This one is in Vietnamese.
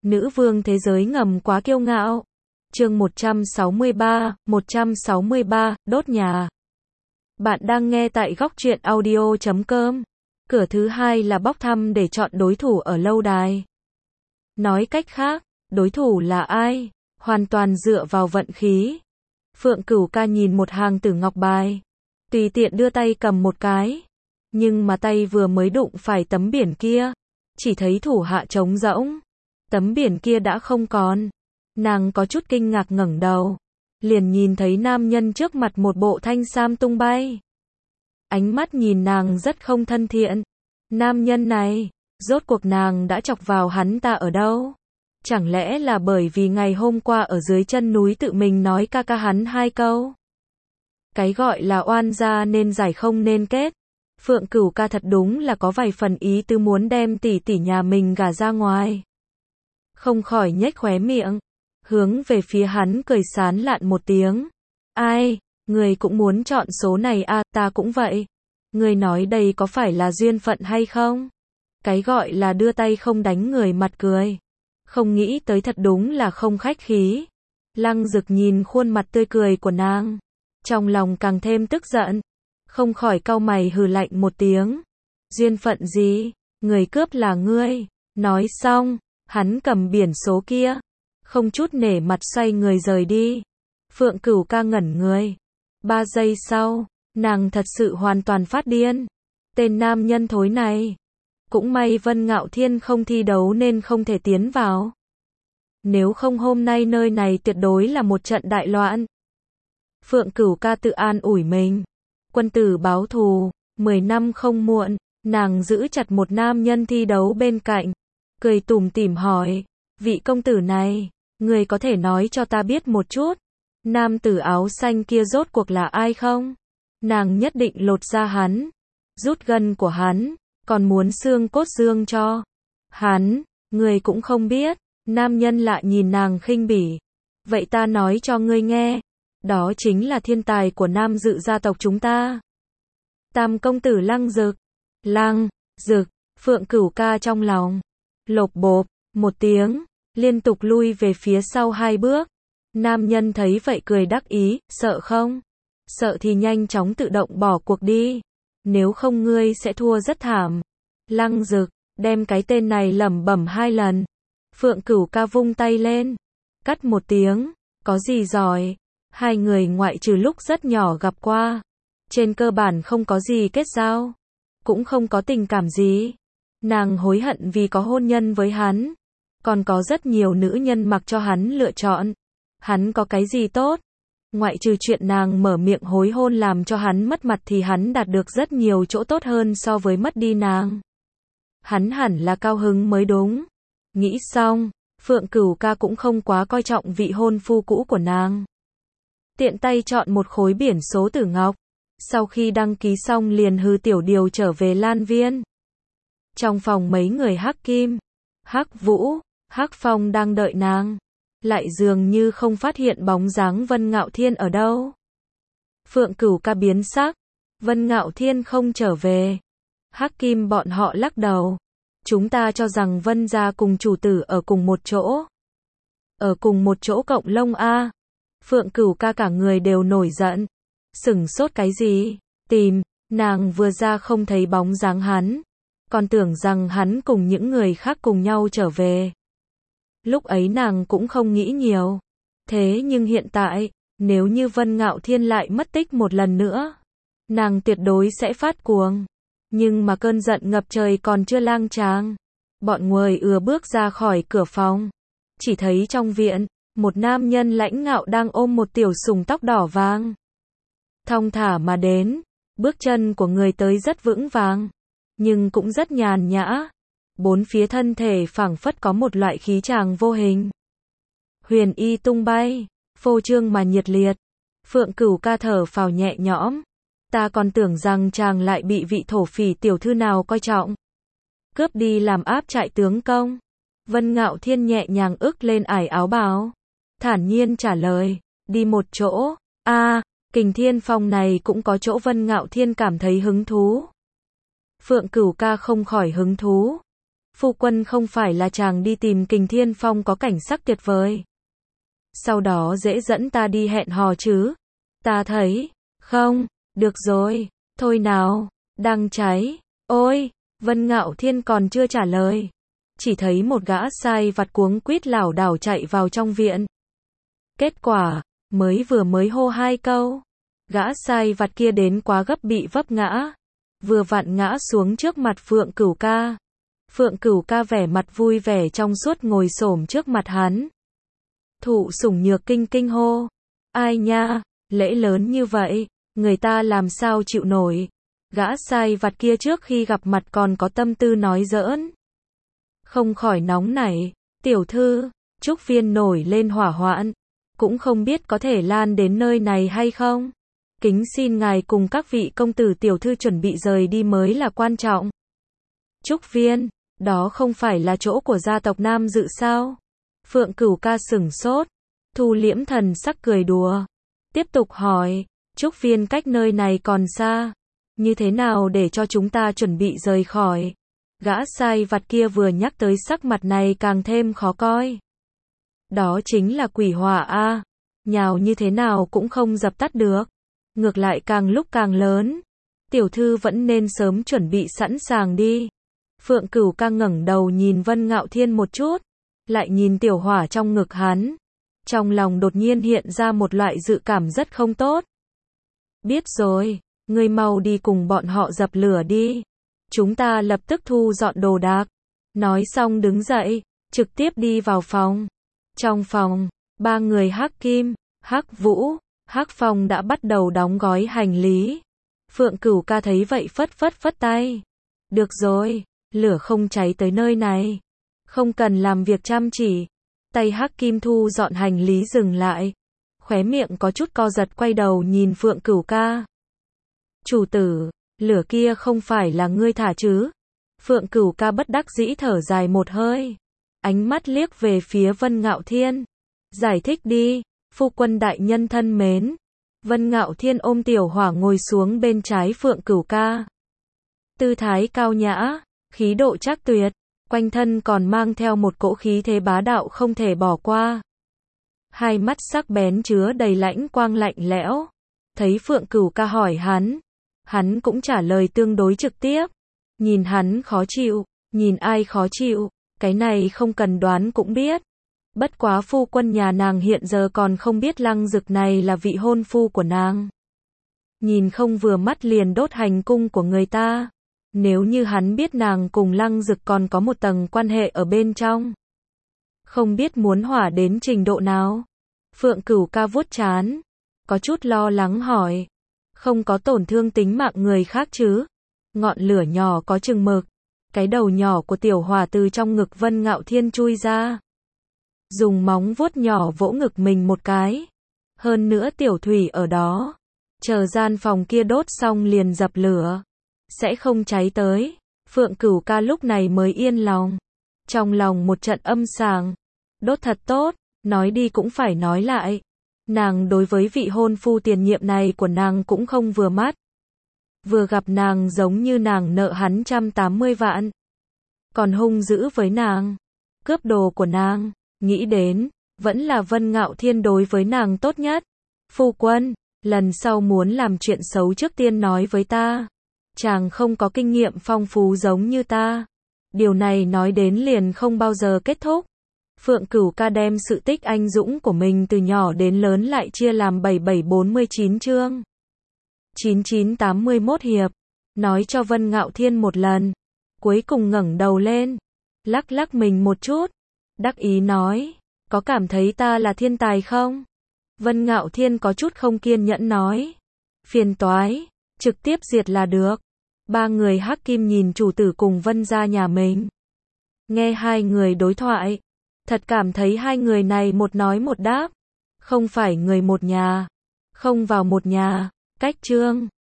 Nữ vương thế giới ngầm quá kiêu ngạo. Chương 163, đốt nhà. Bạn đang nghe tại góc truyện audio.com. Cửa thứ hai là bốc thăm để chọn đối thủ ở lâu đài. Nói cách khác, đối thủ là ai? Hoàn toàn dựa vào vận khí. Phượng Cửu Ca nhìn một hàng tử ngọc bài, tùy tiện đưa tay cầm một cái. Nhưng mà tay vừa mới đụng phải tấm biển kia, chỉ thấy thủ hạ trống rỗng. Tấm biển kia đã không còn. Nàng có chút kinh ngạc ngẩng đầu, liền nhìn thấy nam nhân trước mặt một bộ thanh sam tung bay. Ánh mắt nhìn nàng rất không thân thiện. Nam nhân này, rốt cuộc nàng đã chọc vào hắn ta ở đâu? Chẳng lẽ là bởi vì ngày hôm qua ở dưới chân núi tự mình nói ca ca hắn hai câu? Cái gọi là oan gia nên giải không nên kết. Phượng Cửu Ca thật đúng là có vài phần ý tứ muốn đem tỷ tỷ nhà mình gả ra ngoài. Không khỏi nhếch khóe miệng, hướng về phía hắn cười sán lạn một tiếng. Ai, người cũng muốn chọn số này à, ta cũng vậy. Người nói đây có phải là duyên phận hay không? Cái gọi là đưa tay không đánh người mặt cười. Không nghĩ tới thật đúng là không khách khí. Lăng Dực nhìn khuôn mặt tươi cười của nàng, trong lòng càng thêm tức giận, không khỏi cau mày hừ lạnh một tiếng. Duyên phận gì? Người cướp là ngươi. Nói xong, hắn cầm biển số kia, không chút nể mặt xoay người rời đi. Phượng Cửu Ca ngẩn người. 3 giây sau, nàng thật sự hoàn toàn phát điên. Tên nam nhân thối này. Cũng may Vân Ngạo Thiên không thi đấu nên không thể tiến vào. Nếu không hôm nay nơi này tuyệt đối là một trận đại loạn. Phượng Cửu Ca tự an ủi mình. Quân tử báo thù, 10 năm không muộn. Nàng giữ chặt một nam nhân thi đấu bên cạnh, cười tủm tỉm hỏi, vị công tử này, người có thể nói cho ta biết một chút, nam tử áo xanh kia rốt cuộc là ai không? Nàng nhất định lột ra hắn, rút gân của hắn, còn muốn xương cốt xương cho hắn. Người cũng không biết. Nam nhân lại nhìn nàng khinh bỉ. Vậy ta nói cho ngươi nghe, đó chính là thiên tài của Nam Dự gia tộc chúng ta, Tam công tử Lăng Dực. Lăng Dực. Phượng Cửu Ca trong lòng lộp bộp một tiếng, liên tục lui về phía sau 2 bước. Nam nhân thấy vậy cười đắc ý, sợ không? Sợ thì nhanh chóng tự động bỏ cuộc đi, nếu không ngươi sẽ thua rất thảm. Lăng Dực đem cái tên này lẩm bẩm 2 lần. Phượng Cửu Ca vung tay lên, cắt một tiếng, có gì giỏi. Hai người ngoại trừ lúc rất nhỏ gặp qua, trên cơ bản không có gì kết giao, cũng không có tình cảm gì. Nàng hối hận vì có hôn nhân với hắn, còn có rất nhiều nữ nhân mặc cho hắn lựa chọn. Hắn có cái gì tốt? Ngoại trừ chuyện nàng mở miệng hối hôn làm cho hắn mất mặt thì hắn đạt được rất nhiều chỗ tốt hơn so với mất đi nàng. Hắn hẳn là cao hứng mới đúng. Nghĩ xong, Phượng Cửu Ca cũng không quá coi trọng vị hôn phu cũ của nàng. Tiện tay chọn một khối biển số tử ngọc. Sau khi đăng ký xong liền hư tiểu điều trở về Lan Viên. Trong phòng mấy người Hắc Kim, Hắc Vũ, Hắc Phong đang đợi nàng, lại dường như không phát hiện bóng dáng Vân Ngạo Thiên ở đâu. Phượng Cửu Ca biến sắc, Vân Ngạo Thiên không trở về. Hắc Kim bọn họ lắc đầu, chúng ta cho rằng Vân gia cùng chủ tử ở cùng một chỗ. Ở cùng một chỗ cộng lông a. Phượng Cửu Ca cả người đều nổi giận. Sửng sốt cái gì? Tìm, nàng vừa ra không thấy bóng dáng hắn, còn tưởng rằng hắn cùng những người khác cùng nhau trở về. Lúc ấy nàng cũng không nghĩ nhiều. Thế nhưng hiện tại, nếu như Vân Ngạo Thiên lại mất tích một lần nữa, nàng tuyệt đối sẽ phát cuồng. Nhưng mà cơn giận ngập trời còn chưa lang tràng, bọn người bước ra khỏi cửa phòng, chỉ thấy trong viện, một nam nhân lãnh ngạo đang ôm một tiểu sùng tóc đỏ vàng. Thong thả mà đến, bước chân của người tới rất vững vàng, nhưng cũng rất nhàn nhã. Bốn phía thân thể phảng phất có một loại khí tràng vô hình. Huyền y tung bay, phô trương mà nhiệt liệt. Phượng Cửu Ca thở phào nhẹ nhõm. Ta còn tưởng rằng chàng lại bị vị thổ phỉ tiểu thư nào coi trọng, cướp đi làm áp trại tướng công. Vân Ngạo Thiên nhẹ nhàng ức lên ải áo bào, thản nhiên trả lời, đi một chỗ. Kình Thiên Phong này cũng có chỗ. Vân Ngạo Thiên cảm thấy hứng thú. Phượng Cửu Ca không khỏi hứng thú. Phu quân không phải là chàng đi tìm Kình Thiên Phong có cảnh sắc tuyệt vời. Sau đó dễ dẫn ta đi hẹn hò chứ. Ta thấy, không, được rồi, thôi nào, đang cháy, ôi, Vân Ngạo Thiên còn chưa trả lời. Chỉ thấy một gã sai vặt cuống quýt lảo đảo chạy vào trong viện. Kết quả, mới hô 2 câu. Gã sai vặt kia đến quá gấp bị vấp ngã. Vừa vặn ngã xuống trước mặt Phượng Cửu Ca. Phượng Cửu Ca vẻ mặt vui vẻ trong suốt ngồi xổm trước mặt hắn. Thụ sủng nhược kinh hô. Ai nha, lễ lớn như vậy, người ta làm sao chịu nổi. Gã sai vặt kia trước khi gặp mặt còn có tâm tư nói giỡn. Không khỏi nóng nảy, tiểu thư, Trúc Viên nổi lên hỏa hoạn, cũng không biết có thể lan đến nơi này hay không. Kính xin ngài cùng các vị công tử tiểu thư chuẩn bị rời đi mới là quan trọng. Trúc Viên, đó không phải là chỗ của gia tộc Nam Dự sao? Phượng Cửu Ca sửng sốt, thu liễm thần sắc cười đùa. Tiếp tục hỏi, Trúc Viên cách nơi này còn xa, như thế nào để cho chúng ta chuẩn bị rời khỏi? Gã sai vặt kia vừa nhắc tới sắc mặt này càng thêm khó coi. Đó chính là quỷ hỏa a, nhào như thế nào cũng không dập tắt được, ngược lại càng lúc càng lớn. Tiểu thư vẫn nên sớm chuẩn bị sẵn sàng đi. Phượng Cửu Ca ngẩng đầu nhìn Vân Ngạo Thiên một chút, lại nhìn tiểu hỏa trong ngực hắn. Trong lòng đột nhiên hiện ra một loại dự cảm rất không tốt. Biết rồi, ngươi mau đi cùng bọn họ dập lửa đi. Chúng ta lập tức thu dọn đồ đạc. Nói xong đứng dậy, trực tiếp đi vào phòng. Trong phòng, 3 người Hắc Kim, Hắc Vũ, Hắc Phong đã bắt đầu đóng gói hành lý. Phượng Cửu Ca thấy vậy phất tay. Được rồi, lửa không cháy tới nơi này. Không cần làm việc chăm chỉ. Tay Hắc Kim thu dọn hành lý dừng lại. Khóe miệng có chút co giật quay đầu nhìn Phượng Cửu Ca. Chủ tử, lửa kia không phải là ngươi thả chứ? Phượng Cửu Ca bất đắc dĩ thở dài một hơi. Ánh mắt liếc về phía Vân Ngạo Thiên. Giải thích đi, phu quân đại nhân thân mến. Vân Ngạo Thiên ôm tiểu hỏa ngồi xuống bên trái Phượng Cửu Ca. Tư thái cao nhã, khí độ trác tuyệt, quanh thân còn mang theo một cỗ khí thế bá đạo không thể bỏ qua. Hai mắt sắc bén chứa đầy lãnh quang lạnh lẽo. Thấy Phượng Cửu Ca hỏi hắn cũng trả lời tương đối trực tiếp. Nhìn hắn khó chịu, nhìn ai khó chịu, cái này không cần đoán cũng biết. Bất quá phu quân nhà nàng hiện giờ còn không biết Lăng Dực này là vị hôn phu của nàng. Nhìn không vừa mắt liền đốt hành cung của người ta. Nếu như hắn biết nàng cùng Lăng Dực còn có một tầng quan hệ ở bên trong, không biết muốn hỏa đến trình độ nào. Phượng Cửu Ca vuốt trán, có chút lo lắng hỏi. Không có tổn thương tính mạng người khác chứ? Ngọn lửa nhỏ có chừng mực. Cái đầu nhỏ của tiểu hỏa từ trong ngực Vân Ngạo Thiên chui ra. Dùng móng vuốt nhỏ vỗ ngực mình một cái. Hơn nữa tiểu thủy ở đó. Chờ gian phòng kia đốt xong liền dập lửa. Sẽ không cháy tới. Phượng Cửu Ca lúc này mới yên lòng. Trong lòng một trận âm sàng. Đốt thật tốt, nói đi cũng phải nói lại. Nàng đối với vị hôn phu tiền nhiệm này của nàng cũng không vừa mắt. Vừa gặp nàng giống như nàng nợ hắn 180 vạn. Còn hung dữ với nàng. Cướp đồ của nàng. Nghĩ đến, vẫn là Vân Ngạo Thiên đối với nàng tốt nhất. Phu quân, lần sau muốn làm chuyện xấu trước tiên nói với ta. Chàng không có kinh nghiệm phong phú giống như ta. Điều này nói đến liền không bao giờ kết thúc. Phượng Cửu Ca đem sự tích anh dũng của mình từ nhỏ đến lớn lại chia làm 7749 chương. 9981 hiệp. Nói cho Vân Ngạo Thiên một lần. Cuối cùng ngẩng đầu lên. Lắc lắc mình một chút. Đắc ý nói. Có cảm thấy ta là thiên tài không? Vân Ngạo Thiên có chút không kiên nhẫn nói. Phiền toái. Trực tiếp diệt là được. 3 người Hắc Kim nhìn chủ tử cùng Vân gia nhà mình. Nghe hai người đối thoại. Thật cảm thấy hai người này một nói một đáp. Không phải người một nhà. Không vào một nhà. Cách chương.